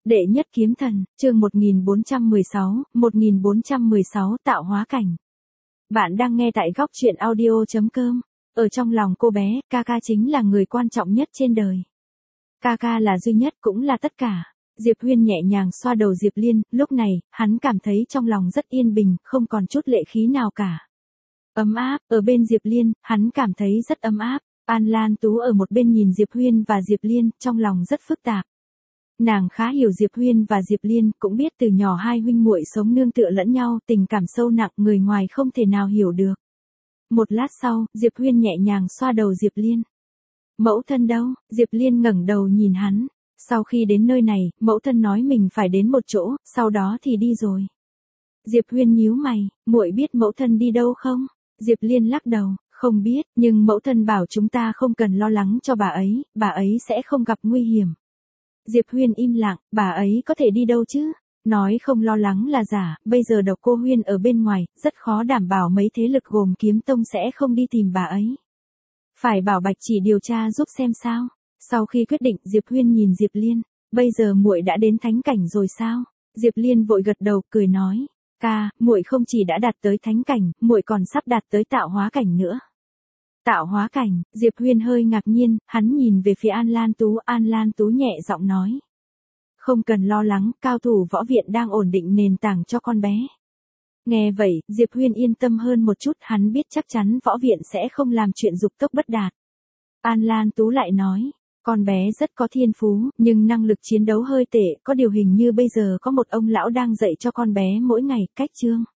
Đệ nhất kiếm thần, chương 1416 tạo hóa cảnh. Bạn đang nghe tại góc truyện audio.com. Ở trong lòng cô bé, Kaka chính là người quan trọng nhất trên đời. Kaka là duy nhất cũng là tất cả. Diệp Huyên nhẹ nhàng xoa đầu Diệp Liên, lúc này, hắn cảm thấy trong lòng rất yên bình, không còn chút lệ khí nào cả. Ấm áp, ở bên Diệp Liên, hắn cảm thấy rất ấm áp. An Lan Tú ở một bên nhìn Diệp Huyên và Diệp Liên, trong lòng rất phức tạp. Nàng khá hiểu Diệp Huyên và Diệp Liên, cũng biết từ nhỏ hai huynh muội sống nương tựa lẫn nhau, tình cảm sâu nặng người ngoài không thể nào hiểu được. Một lát sau, Diệp Huyên nhẹ nhàng xoa đầu Diệp Liên. Mẫu thân đâu? Diệp Liên ngẩng đầu nhìn hắn. Sau khi đến nơi này, mẫu thân nói mình phải đến một chỗ, sau đó thì đi rồi. Diệp Huyên nhíu mày, muội biết mẫu thân đi đâu không? Diệp Liên lắc đầu, không biết, nhưng mẫu thân bảo chúng ta không cần lo lắng cho bà ấy sẽ không gặp nguy hiểm. Diệp Huyên im lặng, bà ấy có thể đi đâu chứ? Nói không lo lắng là giả, bây giờ Độc Cô Huyên ở bên ngoài, rất khó đảm bảo mấy thế lực gồm Kiếm Tông sẽ không đi tìm bà ấy. Phải bảo Bạch Chỉ điều tra giúp xem sao. Sau khi quyết định, Diệp Huyên nhìn Diệp Liên, bây giờ muội đã đến thánh cảnh rồi sao? Diệp Liên vội gật đầu, cười nói, ca, muội không chỉ đã đạt tới thánh cảnh, muội còn sắp đạt tới tạo hóa cảnh nữa. Tạo hóa cảnh, Diệp Huyên hơi ngạc nhiên, hắn nhìn về phía An Lan Tú nhẹ giọng nói. Không cần lo lắng, cao thủ võ viện đang ổn định nền tảng cho con bé. Nghe vậy, Diệp Huyên yên tâm hơn một chút, hắn biết chắc chắn võ viện sẽ không làm chuyện dục tốc bất đạt. An Lan Tú lại nói, con bé rất có thiên phú, nhưng năng lực chiến đấu hơi tệ, có điều hình như bây giờ có một ông lão đang dạy cho con bé mỗi ngày, cách chương.